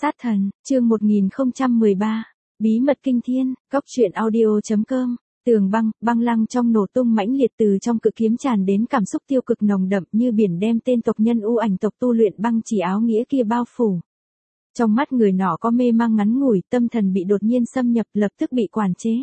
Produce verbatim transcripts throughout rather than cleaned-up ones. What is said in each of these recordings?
Sát thần, chương một nghìn không trăm mười ba, bí mật kinh thiên, góc truyện audio chấm com. Tường băng, băng lăng trong nổ tung mãnh liệt, từ trong cự kiếm tràn đến cảm xúc tiêu cực nồng đậm như biển, đem tên tộc nhân u ảnh tộc tu luyện băng chỉ áo nghĩa kia bao phủ. Trong mắt người nọ có mê mang ngắn ngủi, tâm thần bị đột nhiên xâm nhập, lập tức bị quản chế.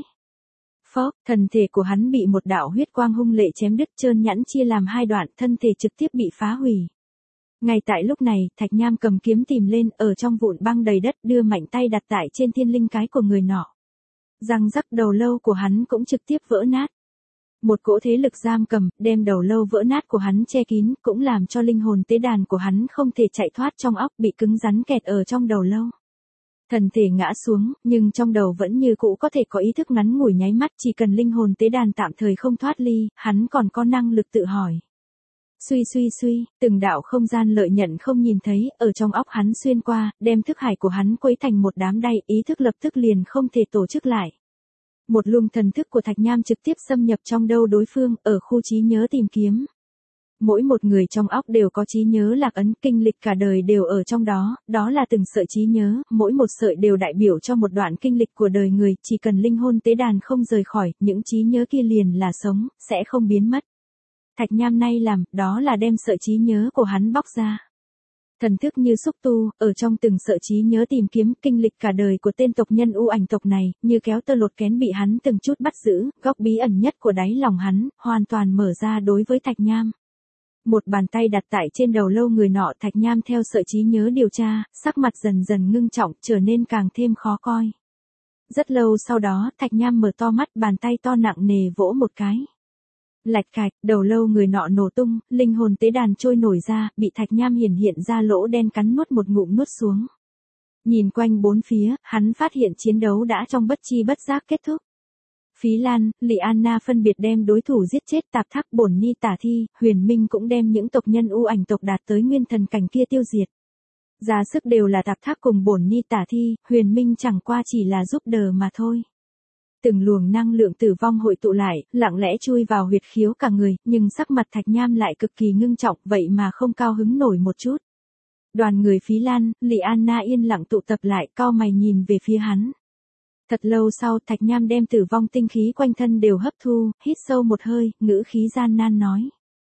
Phốc, thần thể của hắn bị một đạo huyết quang hung lệ chém đứt, trơn nhẵn chia làm hai đoạn, thân thể trực tiếp bị phá hủy. Ngay tại lúc này, Thạch Nham cầm kiếm tìm lên, ở trong vụn băng đầy đất, đưa mạnh tay đặt tại trên thiên linh cái của người nọ. Răng rắc, đầu lâu của hắn cũng trực tiếp vỡ nát. Một cỗ thế lực giam cầm, đem đầu lâu vỡ nát của hắn che kín, cũng làm cho linh hồn tế đàn của hắn không thể chạy thoát trong óc, bị cứng rắn kẹt ở trong đầu lâu. Thần thể ngã xuống, nhưng trong đầu vẫn như cũ có thể có ý thức ngắn ngủi nháy mắt, chỉ cần linh hồn tế đàn tạm thời không thoát ly, hắn còn có năng lực tự hỏi. Suy suy suy, từng đạo không gian lợi nhận không nhìn thấy, ở trong óc hắn xuyên qua, đem thức hải của hắn quấy thành một đám đay, ý thức lập tức liền không thể tổ chức lại. Một luồng thần thức của Thạch Nham trực tiếp xâm nhập trong đầu đối phương, ở khu trí nhớ tìm kiếm. Mỗi một người trong óc đều có trí nhớ lạc ấn, kinh lịch cả đời đều ở trong đó, đó là từng sợi trí nhớ, mỗi một sợi đều đại biểu cho một đoạn kinh lịch của đời người, chỉ cần linh hồn tế đàn không rời khỏi, những trí nhớ kia liền là sống, sẽ không biến mất. Thạch Nham nay làm, đó là đem sợi trí nhớ của hắn bóc ra. Thần thức như xúc tu, ở trong từng sợi trí nhớ tìm kiếm kinh lịch cả đời của tên tộc nhân u ảnh tộc này, như kéo tơ lột kén bị hắn từng chút bắt giữ, góc bí ẩn nhất của đáy lòng hắn, hoàn toàn mở ra đối với Thạch Nham. Một bàn tay đặt tại trên đầu lâu người nọ, Thạch Nham theo sợi trí nhớ điều tra, sắc mặt dần dần ngưng trọng, trở nên càng thêm khó coi. Rất lâu sau đó, Thạch Nham mở to mắt, bàn tay to nặng nề vỗ một cái. Lạch cạch, đầu lâu người nọ nổ tung, linh hồn tế đàn trôi nổi ra, bị Thạch Nham hiển hiện ra lỗ đen cắn nuốt một ngụm nuốt xuống. Nhìn quanh bốn phía, hắn phát hiện chiến đấu đã trong bất chi bất giác kết thúc. Phí Lan, Lị Anna phân biệt đem đối thủ giết chết, Tạp Thác, Bổn Ni Tả Thi, Huyền Minh cũng đem những tộc nhân u ảnh tộc đạt tới nguyên thần cảnh kia tiêu diệt. Ra sức đều là Tạp Thác cùng Bổn Ni Tả Thi, Huyền Minh chẳng qua chỉ là giúp đỡ mà thôi. Từng luồng năng lượng tử vong hội tụ lại, lặng lẽ chui vào huyệt khiếu cả người, nhưng sắc mặt Thạch Nham lại cực kỳ ngưng trọng, vậy mà không cao hứng nổi một chút. Đoàn người Phí Lan, Lị Anna yên lặng tụ tập lại, cau mày nhìn về phía hắn. Thật lâu sau, Thạch Nham đem tử vong tinh khí quanh thân đều hấp thu, hít sâu một hơi, ngữ khí gian nan nói.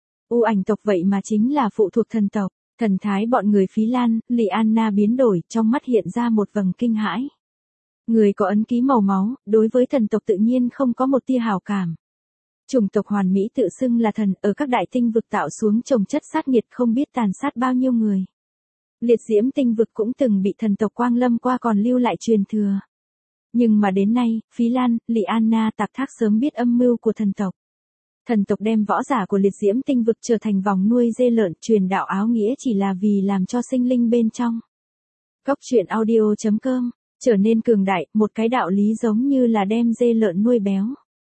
U ảnh tộc vậy mà chính là phụ thuộc thần tộc. Thần thái bọn người Phí Lan, Lị Anna biến đổi, trong mắt hiện ra một vầng kinh hãi. Người có ấn ký màu máu, đối với thần tộc tự nhiên không có một tia hảo cảm. Chủng tộc hoàn mỹ tự xưng là thần, ở các đại tinh vực tạo xuống trồng chất sát nghiệt, không biết tàn sát bao nhiêu người. Liệt diễm tinh vực cũng từng bị thần tộc Quang Lâm qua còn lưu lại truyền thừa. Nhưng mà đến nay, Phí Lan, Lị Anna, Tạp Thác sớm biết âm mưu của thần tộc. Thần tộc đem võ giả của liệt diễm tinh vực trở thành vòng nuôi dê lợn, truyền đạo áo nghĩa chỉ là vì làm cho sinh linh bên trong. Góc truyện audio chấm com. Trở nên cường đại, một cái đạo lý giống như là đem dê lợn nuôi béo.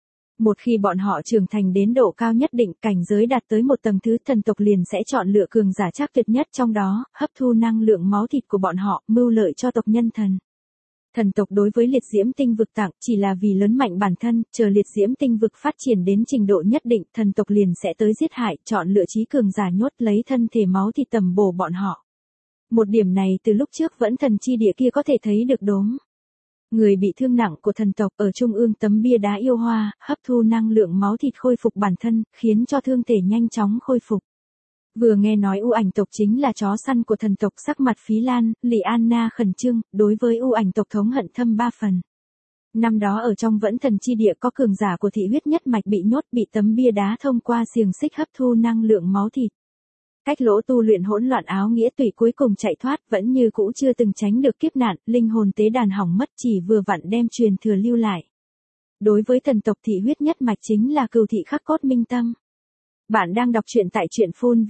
Một khi bọn họ trưởng thành đến độ cao nhất định, cảnh giới đạt tới một tầng thứ, thần tộc liền sẽ chọn lựa cường giả chắc tuyệt nhất trong đó, hấp thu năng lượng máu thịt của bọn họ, mưu lợi cho tộc nhân thần. Thần tộc đối với liệt diễm tinh vực tặng, chỉ là vì lớn mạnh bản thân, chờ liệt diễm tinh vực phát triển đến trình độ nhất định, thần tộc liền sẽ tới giết hại, chọn lựa trí cường giả nhốt lấy thân thể máu thịt tầm bổ bọn họ. Một điểm này từ lúc trước vẫn thần chi địa kia có thể thấy được đốm. Người bị thương nặng của thần tộc ở trung ương tấm bia đá yêu hoa, hấp thu năng lượng máu thịt khôi phục bản thân, khiến cho thương thể nhanh chóng khôi phục. Vừa nghe nói u ảnh tộc chính là chó săn của thần tộc, sắc mặt Phí Lan, Lị Anna khẩn trương, đối với u ảnh tộc thống hận thâm ba phần. Năm đó ở trong vẫn thần chi địa có cường giả của thị huyết nhất mạch bị nhốt, bị tấm bia đá thông qua xiềng xích hấp thu năng lượng máu thịt. Cách lỗ tu luyện hỗn loạn áo nghĩa tùy cuối cùng chạy thoát, vẫn như cũ chưa từng tránh được kiếp nạn, linh hồn tế đàn hỏng mất, chỉ vừa vặn đem truyền thừa lưu lại. Đối với thần tộc thị huyết nhất mạch chính là cừu thị khắc cốt minh tâm. Bạn đang đọc truyện tại truyện phun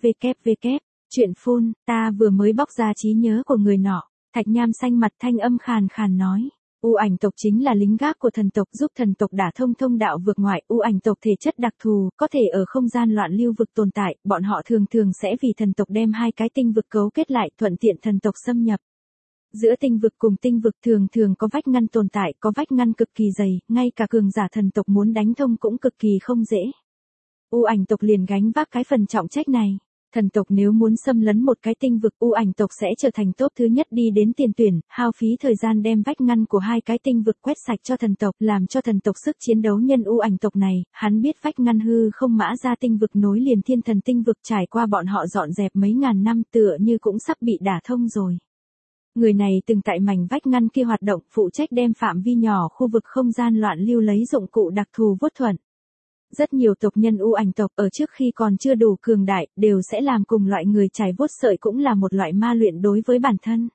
www. Truyện phun, ta vừa mới bóc ra trí nhớ của người nọ. Thạch Nham xanh mặt, thanh âm khàn khàn nói. U ảnh tộc chính là lính gác của thần tộc, giúp thần tộc đả thông thông đạo vượt ngoại. U ảnh tộc thể chất đặc thù, có thể ở không gian loạn lưu vực tồn tại, bọn họ thường thường sẽ vì thần tộc đem hai cái tinh vực cấu kết lại, thuận tiện thần tộc xâm nhập. Giữa tinh vực cùng tinh vực thường thường có vách ngăn tồn tại, có vách ngăn cực kỳ dày, ngay cả cường giả thần tộc muốn đánh thông cũng cực kỳ không dễ. U ảnh tộc liền gánh vác cái phần trọng trách này. Thần tộc nếu muốn xâm lấn một cái tinh vực, u ảnh tộc sẽ trở thành top thứ nhất đi đến tiền tuyển, hao phí thời gian đem vách ngăn của hai cái tinh vực quét sạch cho thần tộc, làm cho thần tộc sức chiến đấu nhân u ảnh tộc này. Hắn biết vách ngăn hư không mã ra tinh vực nối liền thiên thần tinh vực trải qua bọn họ dọn dẹp mấy ngàn năm, tựa như cũng sắp bị đả thông rồi. Người này từng tại mảnh vách ngăn kia hoạt động, phụ trách đem phạm vi nhỏ khu vực không gian loạn lưu lấy dụng cụ đặc thù vuốt thuận. Rất nhiều tộc nhân u ảnh tộc ở trước khi còn chưa đủ cường đại, đều sẽ làm cùng loại người trải vuốt sợi, cũng là một loại ma luyện đối với bản thân.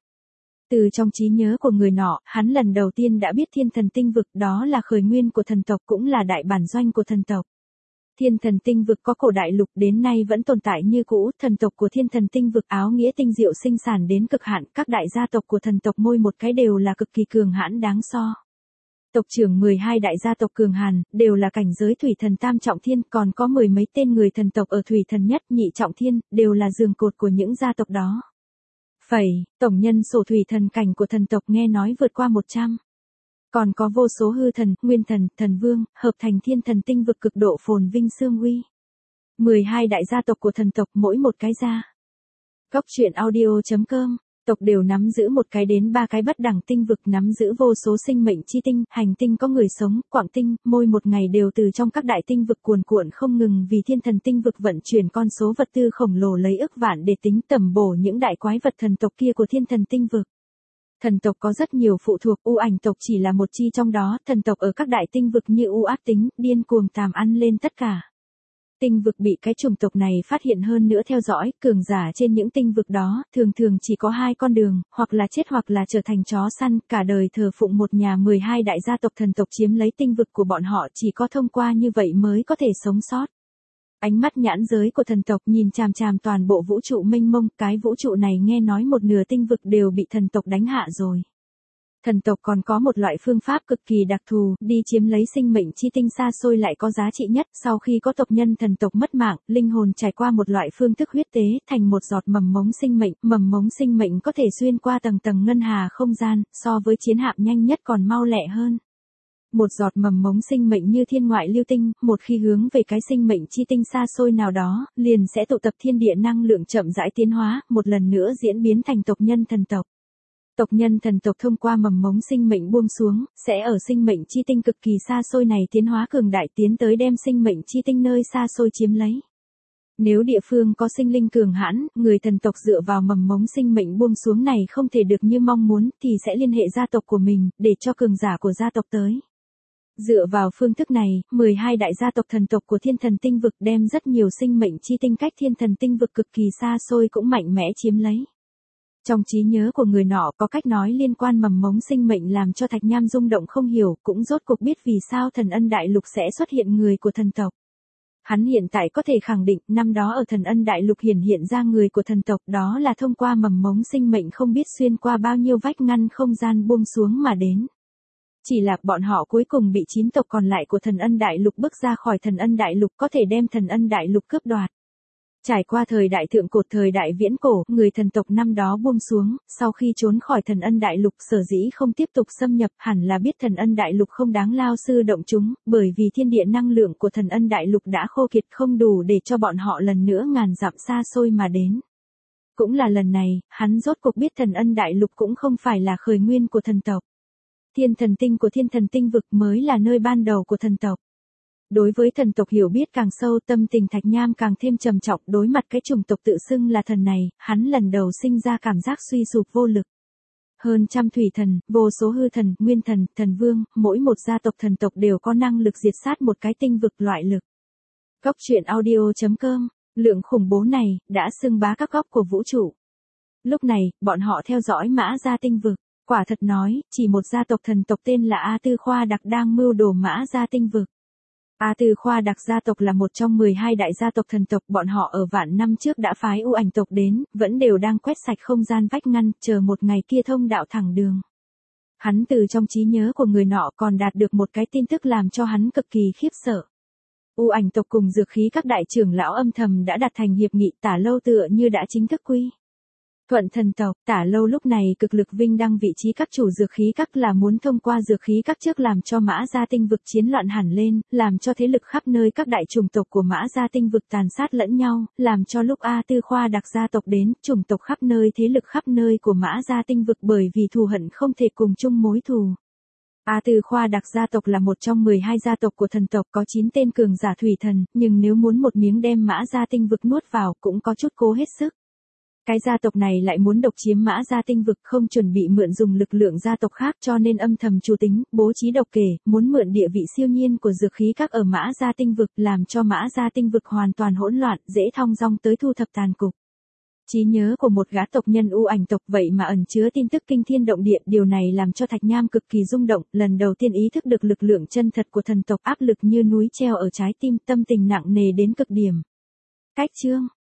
Từ trong trí nhớ của người nọ, hắn lần đầu tiên đã biết thiên thần tinh vực, đó là khởi nguyên của thần tộc, cũng là đại bản doanh của thần tộc. Thiên thần tinh vực có cổ đại lục đến nay vẫn tồn tại như cũ, thần tộc của thiên thần tinh vực áo nghĩa tinh diệu sinh sản đến cực hạn, các đại gia tộc của thần tộc mỗi một cái đều là cực kỳ cường hãn đáng so. Tộc trưởng mười hai đại gia tộc cường hàn, đều là cảnh giới thủy thần tam trọng thiên, còn có mười mấy tên người thần tộc ở thủy thần nhất nhị trọng thiên, đều là giường cột của những gia tộc đó. Phẩy, tổng nhân số thủy thần cảnh của thần tộc nghe nói vượt qua một trăm. Còn có vô số hư thần, nguyên thần, thần vương, hợp thành thiên thần tinh vực cực độ phồn vinh xương uy. mười hai đại gia tộc của thần tộc mỗi một cái gia. Góc truyện audio chấm com, tộc đều nắm giữ một cái đến ba cái bất đẳng tinh vực, nắm giữ vô số sinh mệnh chi tinh, hành tinh có người sống, quảng tinh, mỗi một ngày đều từ trong các đại tinh vực cuồn cuộn không ngừng vì thiên thần tinh vực vận chuyển con số vật tư khổng lồ lấy ức vạn để tính tầm bổ những đại quái vật thần tộc kia của thiên thần tinh vực. Thần tộc có rất nhiều phụ thuộc, u ảnh tộc chỉ là một chi trong đó, thần tộc ở các đại tinh vực như u ác tính, điên cuồng tàm ăn lên tất cả. Tinh vực bị cái chủng tộc này phát hiện hơn nữa theo dõi, cường giả trên những tinh vực đó, thường thường chỉ có hai con đường, hoặc là chết hoặc là trở thành chó săn, cả đời thờ phụng một nhà mười hai đại gia tộc thần tộc chiếm lấy tinh vực của bọn họ, chỉ có thông qua như vậy mới có thể sống sót. Ánh mắt nhãn giới của thần tộc nhìn chằm chằm toàn bộ vũ trụ mênh mông, cái vũ trụ này nghe nói một nửa tinh vực đều bị thần tộc đánh hạ rồi. Thần tộc còn có một loại phương pháp cực kỳ đặc thù, đi chiếm lấy sinh mệnh chi tinh xa xôi lại có giá trị nhất, sau khi có tộc nhân thần tộc mất mạng, linh hồn trải qua một loại phương thức huyết tế, thành một giọt mầm mống sinh mệnh, mầm mống sinh mệnh có thể xuyên qua tầng tầng ngân hà không gian, so với chiến hạm nhanh nhất còn mau lẹ hơn. Một giọt mầm mống sinh mệnh như thiên ngoại lưu tinh, một khi hướng về cái sinh mệnh chi tinh xa xôi nào đó, liền sẽ tụ tập thiên địa năng lượng chậm rãi tiến hóa, một lần nữa diễn biến thành tộc nhân thần tộc. Tộc nhân thần tộc thông qua mầm mống sinh mệnh buông xuống, sẽ ở sinh mệnh chi tinh cực kỳ xa xôi này tiến hóa cường đại tiến tới đem sinh mệnh chi tinh nơi xa xôi chiếm lấy. Nếu địa phương có sinh linh cường hãn, người thần tộc dựa vào mầm mống sinh mệnh buông xuống này không thể được như mong muốn, thì sẽ liên hệ gia tộc của mình, để cho cường giả của gia tộc tới. Dựa vào phương thức này, mười hai đại gia tộc thần tộc của thiên thần tinh vực đem rất nhiều sinh mệnh chi tinh cách thiên thần tinh vực cực kỳ xa xôi cũng mạnh mẽ chiếm lấy. Trong trí nhớ của người nọ có cách nói liên quan mầm mống sinh mệnh làm cho Thạch Nham rung động không hiểu, cũng rốt cuộc biết vì sao thần ân đại lục sẽ xuất hiện người của thần tộc. Hắn hiện tại có thể khẳng định, năm đó ở thần ân đại lục hiển hiện ra người của thần tộc, đó là thông qua mầm mống sinh mệnh không biết xuyên qua bao nhiêu vách ngăn không gian buông xuống mà đến. Chỉ là bọn họ cuối cùng bị chín tộc còn lại của thần ân đại lục bước ra khỏi thần ân đại lục có thể đem thần ân đại lục cướp đoạt. Trải qua thời đại thượng cổ thời đại viễn cổ, người thần tộc năm đó buông xuống, sau khi trốn khỏi thần ân đại lục sở dĩ không tiếp tục xâm nhập hẳn là biết thần ân đại lục không đáng lao sư động chúng, bởi vì thiên địa năng lượng của thần ân đại lục đã khô kiệt không đủ để cho bọn họ lần nữa ngàn dặm xa xôi mà đến. Cũng là lần này, hắn rốt cuộc biết thần ân đại lục cũng không phải là khởi nguyên của thần tộc. Thiên thần tinh của thiên thần tinh vực mới là nơi ban đầu của thần tộc. Đối với thần tộc hiểu biết càng sâu, tâm tình Thạch Nham càng thêm trầm trọng, đối mặt cái chủng tộc tự xưng là thần này, hắn lần đầu sinh ra cảm giác suy sụp vô lực. Hơn trăm thủy thần, vô số hư thần, nguyên thần, thần vương, mỗi một gia tộc thần tộc đều có năng lực diệt sát một cái tinh vực loại lực. Góc truyện audio chấm com, lượng khủng bố này, đã xưng bá các góc của vũ trụ. Lúc này, bọn họ theo dõi Mã Gia tinh vực. Quả thật nói, chỉ một gia tộc thần tộc tên là A Tư Khoa Đặc đang mưu đồ Mã Gia tinh vực. A Tư Khoa Đặc gia tộc là một trong mười hai đại gia tộc thần tộc, bọn họ ở vạn năm trước đã phái u ảnh tộc đến, vẫn đều đang quét sạch không gian vách ngăn, chờ một ngày kia thông đạo thẳng đường. Hắn từ trong trí nhớ của người nọ còn đạt được một cái tin tức làm cho hắn cực kỳ khiếp sợ. U ảnh tộc cùng dược khí các đại trưởng lão âm thầm đã đạt thành hiệp nghị, Tả Lâu tựa như đã chính thức quy. Thuận thần tộc, Tả Lâu lúc này cực lực vinh đăng vị trí các chủ dược khí các là muốn thông qua dược khí các trước làm cho Mã Gia Tinh vực chiến loạn hẳn lên, làm cho thế lực khắp nơi các đại chủng tộc của Mã Gia Tinh vực tàn sát lẫn nhau, làm cho lúc A Tư Khoa đặc gia tộc đến, chủng tộc khắp nơi thế lực khắp nơi của Mã Gia Tinh vực bởi vì thù hận không thể cùng chung mối thù. A Tư Khoa đặc gia tộc là một trong mười hai gia tộc của thần tộc có chín tên cường giả thủy thần, nhưng nếu muốn một miếng đem Mã Gia Tinh vực nuốt vào cũng có chút cố hết sức. Cái gia tộc này lại muốn độc chiếm Mã Gia Tinh vực không chuẩn bị mượn dùng lực lượng gia tộc khác cho nên âm thầm chủ tính, bố trí độc kể, muốn mượn địa vị siêu nhiên của dược khí các ở Mã Gia Tinh vực làm cho Mã Gia Tinh vực hoàn toàn hỗn loạn, dễ thong dong tới thu thập tàn cục. Trí nhớ của một gã tộc nhân u ảnh tộc vậy mà ẩn chứa tin tức kinh thiên động địa, điều này làm cho Thạch Nham cực kỳ rung động, lần đầu tiên ý thức được lực lượng chân thật của thần tộc áp lực như núi treo ở trái tim, tâm tình nặng nề đến cực điểm. Cách chương